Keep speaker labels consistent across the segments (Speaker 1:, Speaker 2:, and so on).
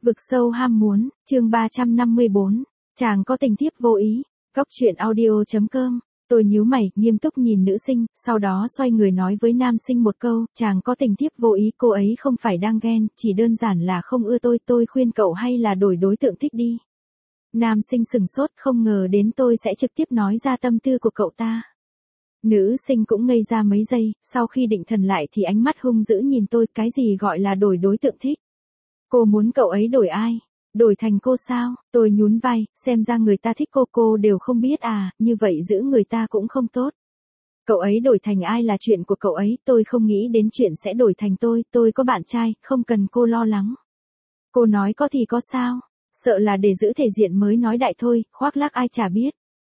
Speaker 1: Vực sâu ham muốn, chương 354, chàng có tình thiếp vô ý, góc truyện audio.com, tôi nhíu mày, nghiêm túc nhìn nữ sinh, sau đó xoay người nói với nam sinh một câu, chàng có tình thiếp vô ý, cô ấy không phải đang ghen, chỉ đơn giản là không ưa tôi khuyên cậu hay là đổi đối tượng thích đi. Nam sinh sừng sốt, không ngờ đến tôi sẽ trực tiếp nói ra tâm tư của cậu ta. Nữ sinh cũng ngây ra mấy giây, sau khi định thần lại thì ánh mắt hung dữ nhìn tôi, cái gì gọi là đổi đối tượng thích. Cô muốn cậu ấy đổi ai? Đổi thành cô sao? Tôi nhún vai, xem ra người ta thích cô đều không biết à, như vậy giữ người ta cũng không tốt. Cậu ấy đổi thành ai là chuyện của cậu ấy, tôi không nghĩ đến chuyện sẽ đổi thành tôi có bạn trai, không cần cô lo lắng. Cô nói có thì có sao? Sợ là để giữ thể diện mới nói đại thôi, khoác lác ai chả biết.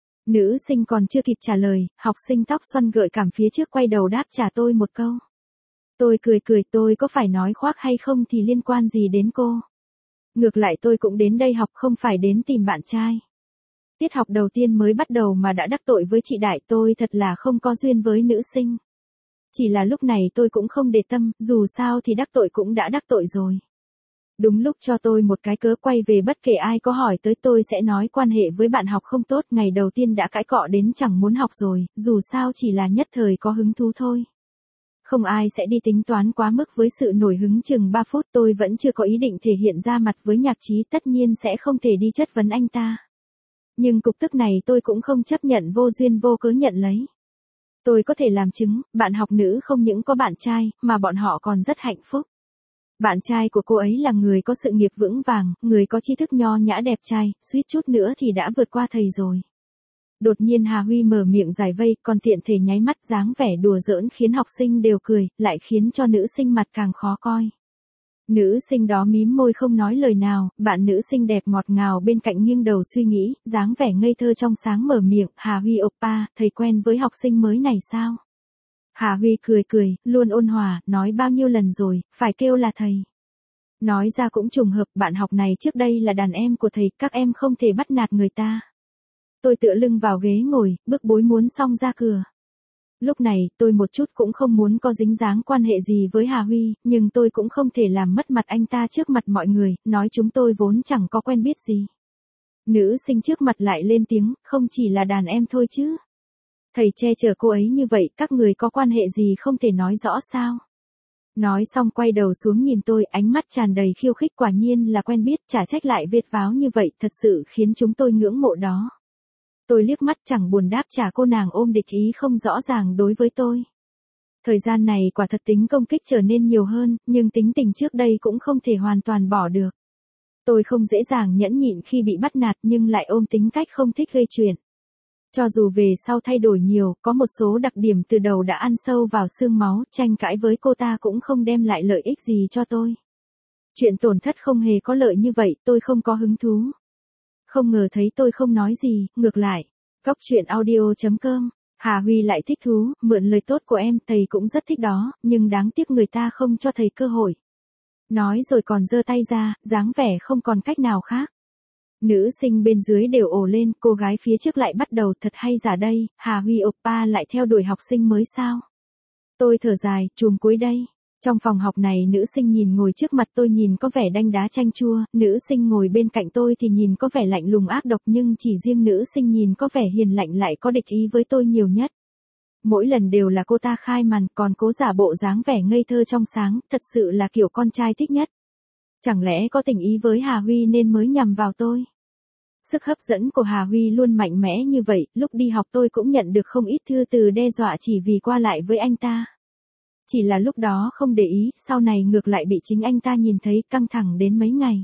Speaker 1: Nữ sinh còn chưa kịp trả lời, học sinh tóc xoăn gợi cảm phía trước quay đầu đáp trả tôi một câu. Tôi cười, tôi có phải nói khoác hay không thì liên quan gì đến cô. Ngược lại tôi cũng đến đây học không phải đến tìm bạn trai. Tiết học đầu tiên mới bắt đầu mà đã đắc tội với chị Đại, tôi thật là không có duyên với nữ sinh. Chỉ là lúc này tôi cũng không để tâm, dù sao thì đắc tội cũng đã đắc tội rồi. Đúng lúc cho tôi một cái cớ quay về, bất kể ai có hỏi tới tôi sẽ nói quan hệ với bạn học không tốt, ngày đầu tiên đã cãi cọ đến chẳng muốn học rồi, dù sao chỉ là nhất thời có hứng thú thôi. Không ai sẽ đi tính toán quá mức với sự nổi hứng chừng 3 phút, tôi vẫn chưa có ý định thể hiện ra mặt với Nhạc Chí, tất nhiên sẽ không thể đi chất vấn anh ta. Nhưng cục tức này tôi cũng không chấp nhận vô duyên vô cớ nhận lấy. Tôi có thể làm chứng, bạn học nữ không những có bạn trai, mà bọn họ còn rất hạnh phúc. Bạn trai của cô ấy là người có sự nghiệp vững vàng, người có tri thức nho nhã đẹp trai, suýt chút nữa thì đã vượt qua thầy rồi. Đột nhiên Hà Huy mở miệng giải vây, còn tiện thể nháy mắt, dáng vẻ đùa giỡn khiến học sinh đều cười, lại khiến cho nữ sinh mặt càng khó coi. Nữ sinh đó mím môi không nói lời nào, bạn nữ sinh đẹp ngọt ngào bên cạnh nghiêng đầu suy nghĩ, dáng vẻ ngây thơ trong sáng mở miệng, Hà Huy oppa, thầy quen với học sinh mới này sao? Hà Huy cười, luôn ôn hòa, nói bao nhiêu lần rồi, phải kêu là thầy. Nói ra cũng trùng hợp, bạn học này trước đây là đàn em của thầy, các em không thể bắt nạt người ta. Tôi tựa lưng vào ghế ngồi, bức bối muốn xong ra cửa. Lúc này, tôi một chút cũng không muốn có dính dáng quan hệ gì với Hà Huy, nhưng tôi cũng không thể làm mất mặt anh ta trước mặt mọi người, nói chúng tôi vốn chẳng có quen biết gì. Nữ sinh trước mặt lại lên tiếng, không chỉ là đàn em thôi chứ. Thầy che chở cô ấy như vậy, các người có quan hệ gì không thể nói rõ sao? Nói xong quay đầu xuống nhìn tôi, ánh mắt tràn đầy khiêu khích, quả nhiên là quen biết, chả trách lại viết váo như vậy, thật sự khiến chúng tôi ngưỡng mộ đó. Tôi liếc mắt chẳng buồn đáp trả, cô nàng ôm địch ý không rõ ràng đối với tôi. Thời gian này quả thật tính công kích trở nên nhiều hơn, nhưng tính tình trước đây cũng không thể hoàn toàn bỏ được. Tôi không dễ dàng nhẫn nhịn khi bị bắt nạt nhưng lại ôm tính cách không thích gây chuyện. Cho dù về sau thay đổi nhiều, có một số đặc điểm từ đầu đã ăn sâu vào xương máu, tranh cãi với cô ta cũng không đem lại lợi ích gì cho tôi. Chuyện tổn thất không hề có lợi như vậy, tôi không có hứng thú. Không ngờ thấy tôi không nói gì, ngược lại. Góc truyện audio.com, Hà Huy lại thích thú, mượn lời tốt của em, thầy cũng rất thích đó, nhưng đáng tiếc người ta không cho thầy cơ hội. Nói rồi còn giơ tay ra, dáng vẻ không còn cách nào khác. Nữ sinh bên dưới đều ồ lên, cô gái phía trước lại bắt đầu thật hay giả đây, Hà Huy oppa lại theo đuổi học sinh mới sao? Tôi thở dài, chùm cuối đây. Trong phòng học này nữ sinh nhìn ngồi trước mặt tôi nhìn có vẻ đanh đá chanh chua, nữ sinh ngồi bên cạnh tôi thì nhìn có vẻ lạnh lùng ác độc, nhưng chỉ riêng nữ sinh nhìn có vẻ hiền lạnh lại có địch ý với tôi nhiều nhất. Mỗi lần đều là cô ta khai màn, còn cố giả bộ dáng vẻ ngây thơ trong sáng, thật sự là kiểu con trai thích nhất. Chẳng lẽ có tình ý với Hà Huy nên mới nhằm vào tôi? Sức hấp dẫn của Hà Huy luôn mạnh mẽ như vậy, lúc đi học tôi cũng nhận được không ít thư từ đe dọa chỉ vì qua lại với anh ta. Chỉ là lúc đó không để ý, sau này ngược lại bị chính anh ta nhìn thấy, căng thẳng đến mấy ngày.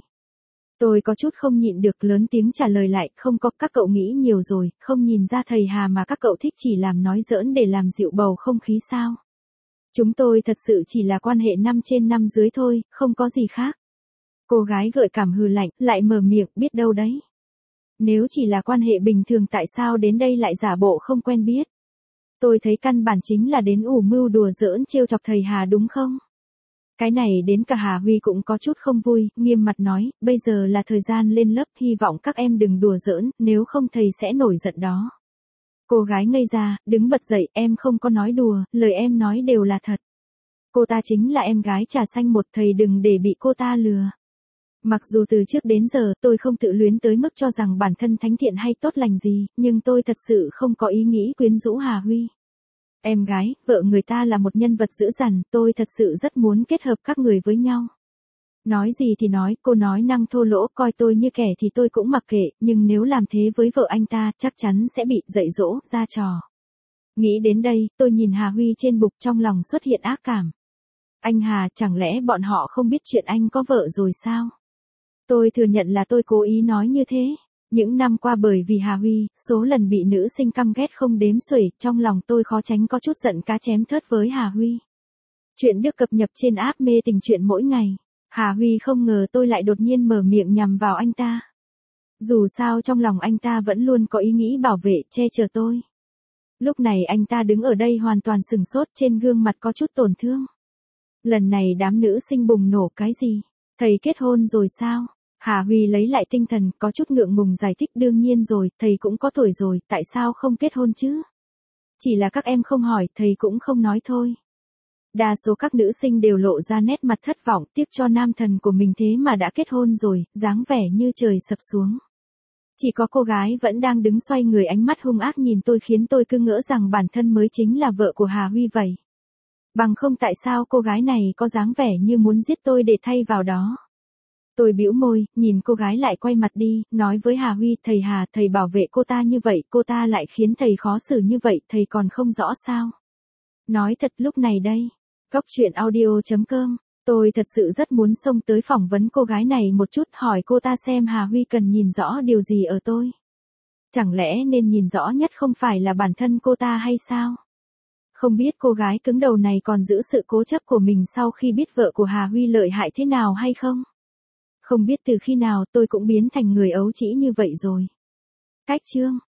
Speaker 1: Tôi có chút không nhịn được, lớn tiếng trả lời lại, không có, các cậu nghĩ nhiều rồi, không nhìn ra thầy Hà mà các cậu thích chỉ làm nói giỡn để làm dịu bầu không khí sao? Chúng tôi thật sự chỉ là quan hệ 5 trên 5 dưới thôi, không có gì khác. Cô gái gợi cảm hừ lạnh, lại mở miệng, biết đâu đấy. Nếu chỉ là quan hệ bình thường tại sao đến đây lại giả bộ không quen biết? Tôi thấy căn bản chính là đến ủ mưu đùa giỡn trêu chọc thầy Hà đúng không? Cái này đến cả Hà Huy cũng có chút không vui, nghiêm mặt nói, bây giờ là thời gian lên lớp, hy vọng các em đừng đùa giỡn, nếu không thầy sẽ nổi giận đó. Cô gái ngây ra, đứng bật dậy, em không có nói đùa, lời em nói đều là thật. Cô ta chính là em gái trà xanh một, thầy đừng để bị cô ta lừa. Mặc dù từ trước đến giờ tôi không tự luyến tới mức cho rằng bản thân thánh thiện hay tốt lành gì, nhưng tôi thật sự không có ý nghĩ quyến rũ Hà Huy. Em gái, vợ người ta là một nhân vật dữ dằn, tôi thật sự rất muốn kết hợp các người với nhau. Nói gì thì nói, cô nói năng thô lỗ, coi tôi như kẻ thì tôi cũng mặc kệ, nhưng nếu làm thế với vợ anh ta, chắc chắn sẽ bị dạy dỗ, ra trò. Nghĩ đến đây, tôi nhìn Hà Huy trên bục trong lòng xuất hiện ác cảm. Anh Hà, chẳng lẽ bọn họ không biết chuyện anh có vợ rồi sao? Tôi thừa nhận là tôi cố ý nói như thế. Những năm qua bởi vì Hà Huy, số lần bị nữ sinh căm ghét không đếm xuể, trong lòng tôi khó tránh có chút giận cá chém thớt với Hà Huy. Chuyện được cập nhật trên app Mê Tình Chuyện mỗi ngày. Hà Huy không ngờ tôi lại đột nhiên mở miệng nhằm vào anh ta. Dù sao trong lòng anh ta vẫn luôn có ý nghĩ bảo vệ, che chở tôi. Lúc này anh ta đứng ở đây hoàn toàn sừng sốt, trên gương mặt có chút tổn thương. Lần này đám nữ sinh bùng nổ cái gì? Thầy kết hôn rồi sao? Hà Huy lấy lại tinh thần, có chút ngượng ngùng giải thích, đương nhiên rồi, thầy cũng có tuổi rồi, tại sao không kết hôn chứ? Chỉ là các em không hỏi, thầy cũng không nói thôi. Đa số các nữ sinh đều lộ ra nét mặt thất vọng, tiếc cho nam thần của mình thế mà đã kết hôn rồi, dáng vẻ như trời sập xuống. Chỉ có cô gái vẫn đang đứng xoay người, ánh mắt hung ác nhìn tôi khiến tôi cứ ngỡ rằng bản thân mới chính là vợ của Hà Huy vậy. Bằng không tại sao cô gái này có dáng vẻ như muốn giết tôi để thay vào đó. Tôi bĩu môi, nhìn cô gái lại quay mặt đi, nói với Hà Huy, thầy Hà, thầy bảo vệ cô ta như vậy, cô ta lại khiến thầy khó xử như vậy, thầy còn không rõ sao? Nói thật lúc này đây, Góc Chuyện Audio.com, tôi thật sự rất muốn xông tới phỏng vấn cô gái này một chút, hỏi cô ta xem Hà Huy cần nhìn rõ điều gì ở tôi. Chẳng lẽ nên nhìn rõ nhất không phải là bản thân cô ta hay sao? Không biết cô gái cứng đầu này còn giữ sự cố chấp của mình sau khi biết vợ của Hà Huy lợi hại thế nào hay không? Không biết từ khi nào tôi cũng biến thành người ấu trĩ như vậy rồi. Cách chương